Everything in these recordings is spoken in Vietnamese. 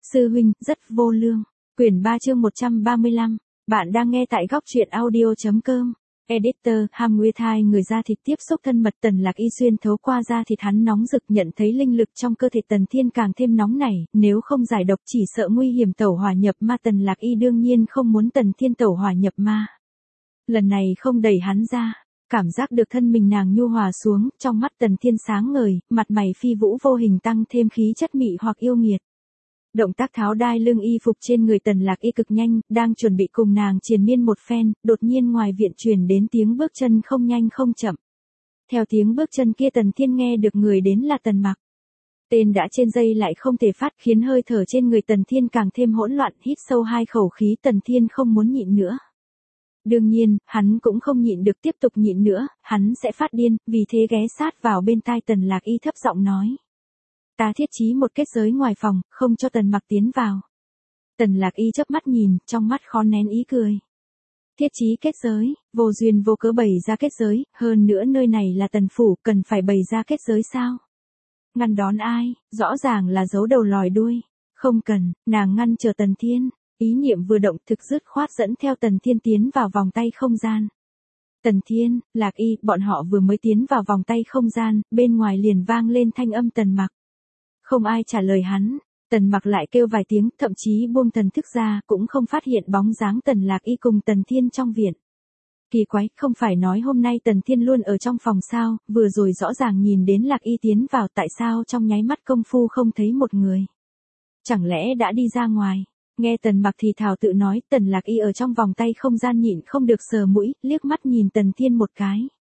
Sư huynh, rất vô lương. Quyển 3 chương 135. Bạn đang nghe tại góc truyện audio.com. Editor, ham nguyên thai người da thịt tiếp xúc thân mật. Tần Lạc Y xuyên thấu qua da thịt hắn nóng rực, nhận thấy linh lực trong cơ thể Tần Thiên càng thêm nóng nảy, nếu không giải độc chỉ sợ nguy hiểm tẩu hỏa nhập ma. Tần Lạc Y đương nhiên không muốn Tần Thiên tẩu hỏa nhập ma. Lần này không đẩy hắn ra, cảm giác được thân mình nàng nhu hòa xuống, trong mắt Tần Thiên sáng ngời, mặt mày phi vũ vô hình tăng thêm khí chất mị hoặc yêu nghiệt. Động tác tháo đai lưng y phục trên người Tần Lạc Y cực nhanh, đang chuẩn bị cùng nàng triền miên một phen, đột nhiên ngoài viện truyền đến tiếng bước chân không nhanh không chậm. Theo tiếng bước chân kia Tần Thiên nghe được người đến là Tần Mặc. Tên đã trên dây lại không thể phát, khiến hơi thở trên người Tần Thiên càng thêm hỗn loạn, hít sâu hai khẩu khí. Tần Thiên không muốn nhịn nữa. Đương nhiên, hắn cũng không nhịn được tiếp tục nhịn nữa, hắn sẽ phát điên, vì thế ghé sát vào bên tai Tần Lạc Y thấp giọng nói. Ta thiết trí một kết giới ngoài phòng, không cho Tần Mặc tiến vào. Tần Lạc Y chớp mắt nhìn, trong mắt khó nén ý cười. Thiết trí kết giới, vô duyên vô cớ bày ra kết giới, hơn nữa nơi này là Tần phủ, cần phải bày ra kết giới sao? Ngăn đón ai, rõ ràng là giấu đầu lòi đuôi. Không cần, nàng ngăn chờ Tần Thiên. Ý niệm vừa động thực dứt khoát dẫn theo Tần Thiên tiến vào vòng tay không gian. Tần Thiên, Lạc Y, bọn họ vừa mới tiến vào vòng tay không gian, bên ngoài liền vang lên thanh âm Tần Mặc. Không ai trả lời hắn, Tần Mặc lại kêu vài tiếng, thậm chí buông thần thức ra, cũng không phát hiện bóng dáng Tần Lạc Y cùng Tần Thiên trong viện. Kỳ quái, không phải nói hôm nay Tần Thiên luôn ở trong phòng sao, vừa rồi rõ ràng nhìn đến Lạc Y tiến vào, tại sao trong nháy mắt công phu không thấy một người? Chẳng lẽ đã đi ra ngoài? Nghe Tần Mặc thì thào tự nói, Tần Lạc Y ở trong vòng tay không gian nhịn không được sờ mũi, liếc mắt nhìn Tần Thiên một cái.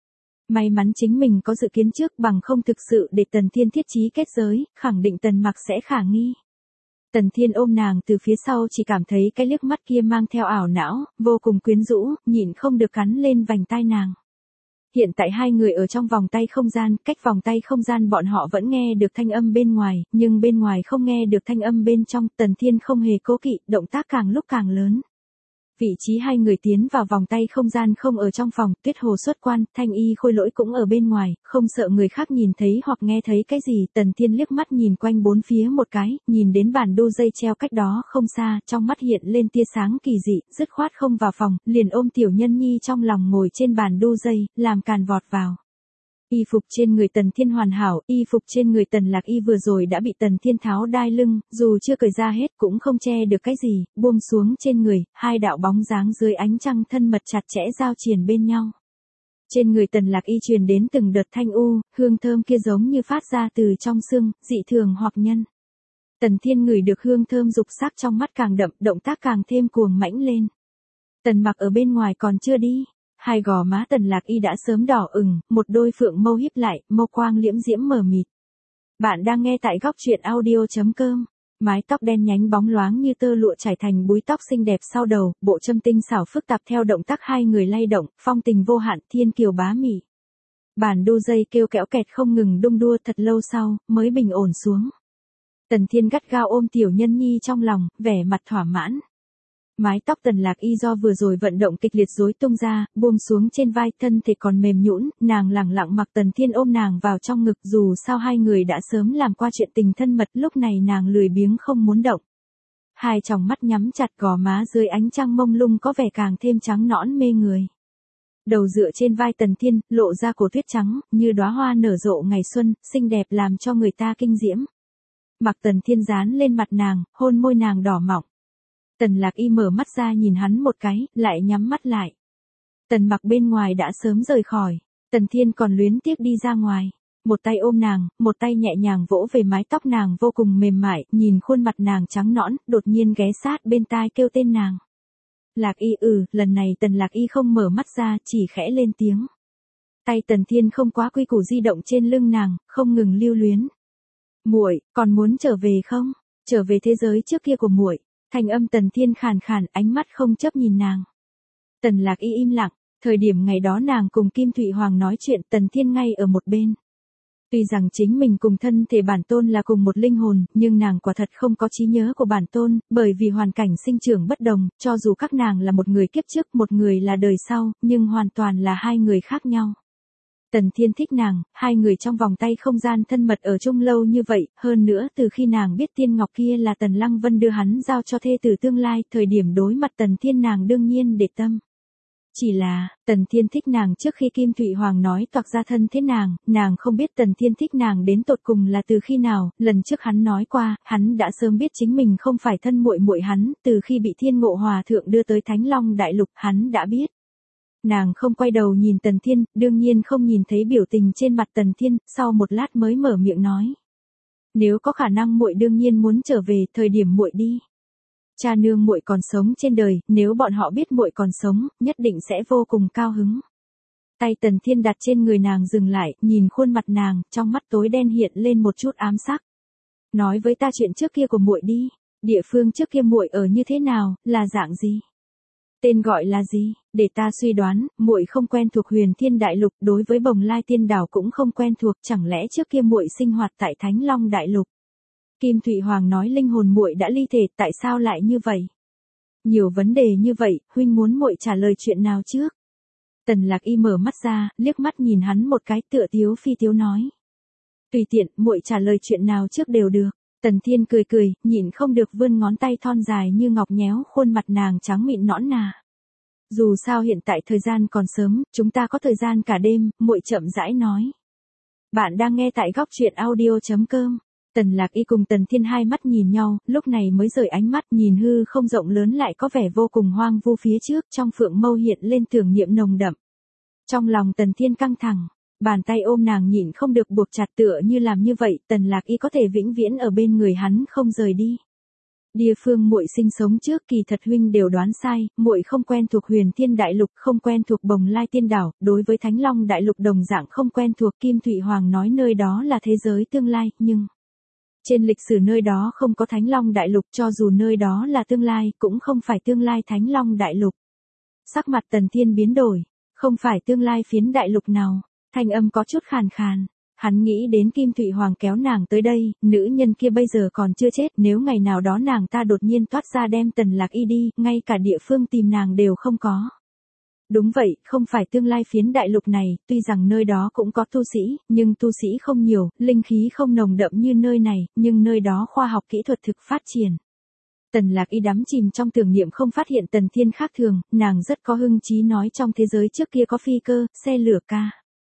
May mắn chính mình có dự kiến trước, bằng không thực sự để Tần Thiên thiết trí kết giới, khẳng định Tần Mặc sẽ khả nghi. Tần Thiên ôm nàng từ phía sau, chỉ cảm thấy cái liếc mắt kia mang theo ảo não, vô cùng quyến rũ, nhịn không được cắn lên vành tai nàng. Hiện tại hai người ở trong vòng tay không gian, cách vòng tay không gian bọn họ vẫn nghe được thanh âm bên ngoài, nhưng bên ngoài không nghe được thanh âm bên trong. Tần Thiên không hề cố kỵ, động tác càng lúc càng lớn. Vị trí hai người tiến vào vòng tay không gian không ở trong phòng, Tuyết Hồ xuất quan, Thanh Y Khôi Lỗi cũng ở bên ngoài, không sợ người khác nhìn thấy hoặc nghe thấy cái gì. Tần Thiên liếc mắt nhìn quanh bốn phía một cái, nhìn đến bản đu dây treo cách đó không xa, trong mắt hiện lên tia sáng kỳ dị, dứt khoát không vào phòng, liền ôm Tiểu Nhân Nhi trong lòng ngồi trên bàn đu dây, làm càn vọt vào. Y phục trên người Tần Thiên hoàn hảo, y phục trên người Tần Lạc Y vừa rồi đã bị Tần Thiên tháo đai lưng, dù chưa cởi ra hết cũng không che được cái gì, buông xuống trên người, hai đạo bóng dáng dưới ánh trăng thân mật chặt chẽ giao triền bên nhau. Trên người Tần Lạc Y truyền đến từng đợt thanh u, hương thơm kia giống như phát ra từ trong xương, dị thường hoặc nhân. Tần Thiên ngửi được hương thơm dục sắc trong mắt càng đậm, động tác càng thêm cuồng mãnh lên. Tần Mặc ở bên ngoài còn chưa đi. Hai gò má Tần Lạc Y đã sớm đỏ ửng, một đôi phượng mâu híp lại, mâu quang liễm diễm mờ mịt. Bạn đang nghe tại góc truyện audio.com. Mái tóc đen nhánh bóng loáng như tơ lụa trải thành búi tóc xinh đẹp sau đầu, bộ châm tinh xảo phức tạp theo động tác hai người lay động, phong tình vô hạn, thiên kiều bá mị. Bàn đu dây kêu kẽo kẹt không ngừng đung đua, thật lâu sau mới bình ổn xuống. Tần Thiên gắt gao ôm Tiểu Nhân Nhi trong lòng, vẻ mặt thỏa mãn. Mái tóc Tần Lạc Y do vừa rồi vận động kịch liệt rối tung ra, buông xuống trên vai, thân thể còn mềm nhũn, nàng lẳng lặng mặc Tần Thiên ôm nàng vào trong ngực, dù sao hai người đã sớm làm qua chuyện tình thân mật, lúc này nàng lười biếng không muốn động. Hai tròng mắt nhắm chặt, gò má dưới ánh trăng mông lung có vẻ càng thêm trắng nõn mê người. Đầu dựa trên vai Tần Thiên, lộ ra cổ tuyết trắng, như đóa hoa nở rộ ngày xuân, xinh đẹp làm cho người ta kinh diễm. Mặc Tần Thiên dán lên mặt nàng, hôn môi nàng đỏ mọng. Tần Lạc Y mở mắt ra nhìn hắn một cái, lại nhắm mắt lại. Tần Mặc bên ngoài đã sớm rời khỏi, Tần Thiên còn luyến tiếc đi ra ngoài. Một tay ôm nàng, một tay nhẹ nhàng vỗ về mái tóc nàng vô cùng mềm mại, nhìn khuôn mặt nàng trắng nõn, đột nhiên ghé sát bên tai kêu tên nàng. Lạc Y. Lần này Tần Lạc Y không mở mắt ra, chỉ khẽ lên tiếng. Tay Tần Thiên không quá quy củ di động trên lưng nàng, không ngừng lưu luyến. Muội, còn muốn trở về không? Trở về thế giới trước kia của muội. Thanh âm Tần Thiên khàn khàn, ánh mắt không chấp nhìn nàng. Tần Lạc Y im lặng, thời điểm ngày đó nàng cùng Kim Thụy Hoàng nói chuyện, Tần Thiên ngay ở một bên. Tuy rằng chính mình cùng thân thể bản tôn là cùng một linh hồn, nhưng nàng quả thật không có trí nhớ của bản tôn, bởi vì hoàn cảnh sinh trưởng bất đồng, cho dù các nàng là một người kiếp trước, một người là đời sau, nhưng hoàn toàn là hai người khác nhau. Tần Thiên thích nàng, hai người trong vòng tay không gian thân mật ở chung lâu như vậy, hơn nữa từ khi nàng biết tiên ngọc kia là Tần Lăng Vân đưa hắn giao cho thê tử tương lai, thời điểm đối mặt Tần Thiên nàng đương nhiên để tâm. Chỉ là, Tần Thiên thích nàng trước khi Kim Thụy Hoàng nói toạc ra thân thế nàng không biết Tần Thiên thích nàng đến tột cùng là từ khi nào, lần trước hắn nói qua, hắn đã sớm biết chính mình không phải thân muội muội hắn, từ khi bị Thiên Ngộ Hòa thượng đưa tới Thánh Long Đại Lục, hắn đã biết. Nàng không quay đầu nhìn Tần Thiên, đương nhiên không nhìn thấy biểu tình trên mặt Tần Thiên, sau một lát mới mở miệng nói. Nếu có khả năng muội đương nhiên muốn trở về, thời điểm muội đi. Cha nương muội còn sống trên đời, nếu bọn họ biết muội còn sống, nhất định sẽ vô cùng cao hứng. Tay Tần Thiên đặt trên người nàng dừng lại, nhìn khuôn mặt nàng, trong mắt tối đen hiện lên một chút ám sắc. Nói với ta chuyện trước kia của muội đi, địa phương trước kia muội ở như thế nào, là dạng gì? Tên gọi là gì? Để ta suy đoán, muội không quen thuộc Huyền Thiên Đại Lục, đối với Bồng Lai Tiên Đảo cũng không quen thuộc, chẳng lẽ trước kia muội sinh hoạt tại Thánh Long Đại Lục? Kim Thụy Hoàng nói linh hồn muội đã ly thể, tại sao lại như vậy? Nhiều vấn đề như vậy, huynh muốn muội trả lời chuyện nào trước? Tần Lạc Y mở mắt ra, liếc mắt nhìn hắn một cái, tựa tiếu phi tiếu nói. Tùy tiện, muội trả lời chuyện nào trước đều được. Tần Thiên cười cười, nhịn không được vươn ngón tay thon dài như ngọc nhéo khuôn mặt nàng trắng mịn nõn nà. Dù sao hiện tại thời gian còn sớm, chúng ta có thời gian cả đêm, muội chậm rãi nói. Bạn đang nghe tại góc truyện audio.com. Tần Lạc Y cùng Tần Thiên hai mắt nhìn nhau, lúc này mới rời ánh mắt nhìn hư không rộng lớn lại có vẻ vô cùng hoang vu phía trước, trong phượng mâu hiện lên tưởng niệm nồng đậm. Trong lòng Tần Thiên căng thẳng, bàn tay ôm nàng nhịn không được buộc chặt, tựa như làm như vậy, Tần Lạc Y có thể vĩnh viễn ở bên người hắn không rời đi. Địa phương muội sinh sống trước kỳ thật huynh đều đoán sai, muội không quen thuộc Huyền Thiên Đại Lục, không quen thuộc Bồng Lai Tiên Đảo, đối với Thánh Long Đại Lục đồng dạng không quen thuộc. Kim Thụy Hoàng nói nơi đó là thế giới tương lai, nhưng trên lịch sử nơi đó không có Thánh Long Đại Lục, cho dù nơi đó là tương lai, cũng không phải tương lai Thánh Long Đại Lục. Sắc mặt Tần Thiên biến đổi, không phải tương lai phiến đại lục nào, thanh âm có chút khàn khàn. Hắn nghĩ đến Kim Thụy Hoàng kéo nàng tới đây, nữ nhân kia bây giờ còn chưa chết, nếu ngày nào đó nàng ta đột nhiên toát ra đem Tần Lạc Y đi, ngay cả địa phương tìm nàng đều không có. Đúng vậy, không phải tương lai phiến đại lục này, tuy rằng nơi đó cũng có tu sĩ, nhưng tu sĩ không nhiều, linh khí không nồng đậm như nơi này, nhưng nơi đó khoa học kỹ thuật thực phát triển. Tần Lạc Y đắm chìm trong tưởng niệm không phát hiện Tần Thiên khác thường, nàng rất có hưng trí nói trong thế giới trước kia có phi cơ, xe lửa ca.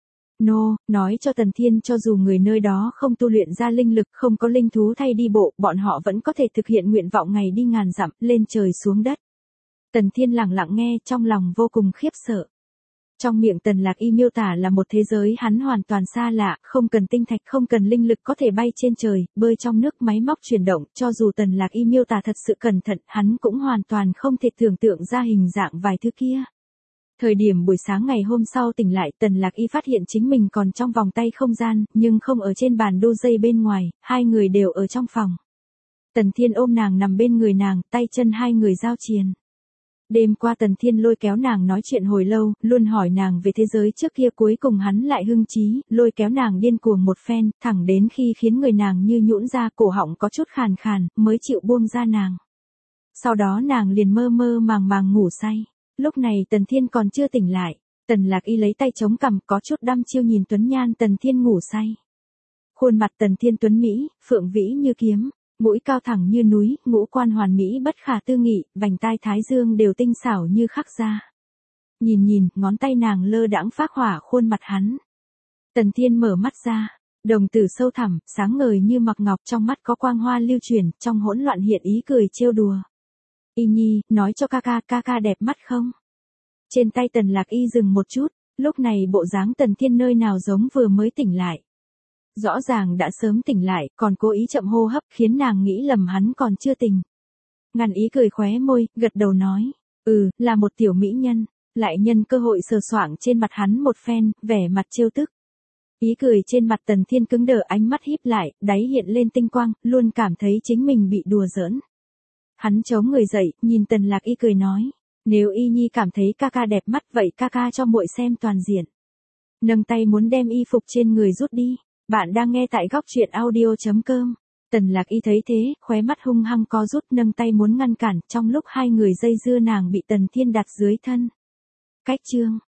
Nói cho Tần Thiên cho dù người nơi đó không tu luyện ra linh lực, không có linh thú thay đi bộ, bọn họ vẫn có thể thực hiện nguyện vọng ngày đi ngàn dặm, lên trời xuống đất. Tần Thiên lặng lặng nghe, trong lòng vô cùng khiếp sợ. Trong miệng Tần Lạc Y miêu tả là một thế giới hắn hoàn toàn xa lạ, không cần tinh thạch, không cần linh lực, có thể bay trên trời, bơi trong nước, máy móc chuyển động, cho dù Tần Lạc Y miêu tả thật sự cẩn thận, hắn cũng hoàn toàn không thể tưởng tượng ra hình dạng vài thứ kia. Thời điểm buổi sáng ngày hôm sau tỉnh lại, Tần Lạc Y phát hiện chính mình còn trong vòng tay không gian, nhưng không ở trên bàn đu dây bên ngoài, hai người đều ở trong phòng. Tần Thiên ôm nàng nằm bên người nàng, tay chân hai người giao triền. Đêm qua Tần Thiên lôi kéo nàng nói chuyện hồi lâu, luôn hỏi nàng về thế giới trước kia, cuối cùng hắn lại hưng trí, lôi kéo nàng điên cuồng một phen, thẳng đến khi khiến người nàng như nhũn ra, cổ họng có chút khàn khàn, mới chịu buông ra nàng. Sau đó nàng liền mơ mơ màng màng ngủ say. Lúc này Tần Thiên còn chưa tỉnh lại, Tần Lạc Y lấy tay chống cằm, có chút đăm chiêu nhìn tuấn nhan Tần Thiên ngủ say. Khuôn mặt Tần Thiên tuấn mỹ, phượng vĩ như kiếm, mũi cao thẳng như núi, ngũ quan hoàn mỹ bất khả tư nghị, vành tai thái dương đều tinh xảo như khắc ra. Nhìn, ngón tay nàng lơ đãng phác hỏa khuôn mặt hắn. Tần Thiên mở mắt ra, đồng tử sâu thẳm, sáng ngời như mặc ngọc, trong mắt có quang hoa lưu chuyển, trong hỗn loạn hiện ý cười trêu đùa. Y Nhi, nói cho ca đẹp mắt không? Trên tay Tần Lạc Y dừng một chút, lúc này bộ dáng Tần Thiên nơi nào giống vừa mới tỉnh lại. Rõ ràng đã sớm tỉnh lại, còn cố ý chậm hô hấp, khiến nàng nghĩ lầm hắn còn chưa tỉnh. Ngăn ý cười khóe môi, gật đầu nói, là một tiểu mỹ nhân, lại nhân cơ hội sờ soạng trên mặt hắn một phen, vẻ mặt trêu tức. Ý cười trên mặt Tần Thiên cứng đờ, ánh mắt híp lại, đáy hiện lên tinh quang, luôn cảm thấy chính mình bị đùa giỡn. Hắn chống người dậy, nhìn Tần Lạc Y cười nói, nếu Y Nhi cảm thấy ca đẹp mắt vậy ca cho muội xem toàn diện. Nâng tay muốn đem y phục trên người rút đi. Bạn đang nghe tại góc truyện audio.com. Tần Lạc Y thấy thế, khóe mắt hung hăng co rút, nâng tay muốn ngăn cản, trong lúc hai người dây dưa nàng bị Tần Thiên đặt dưới thân. Cách chương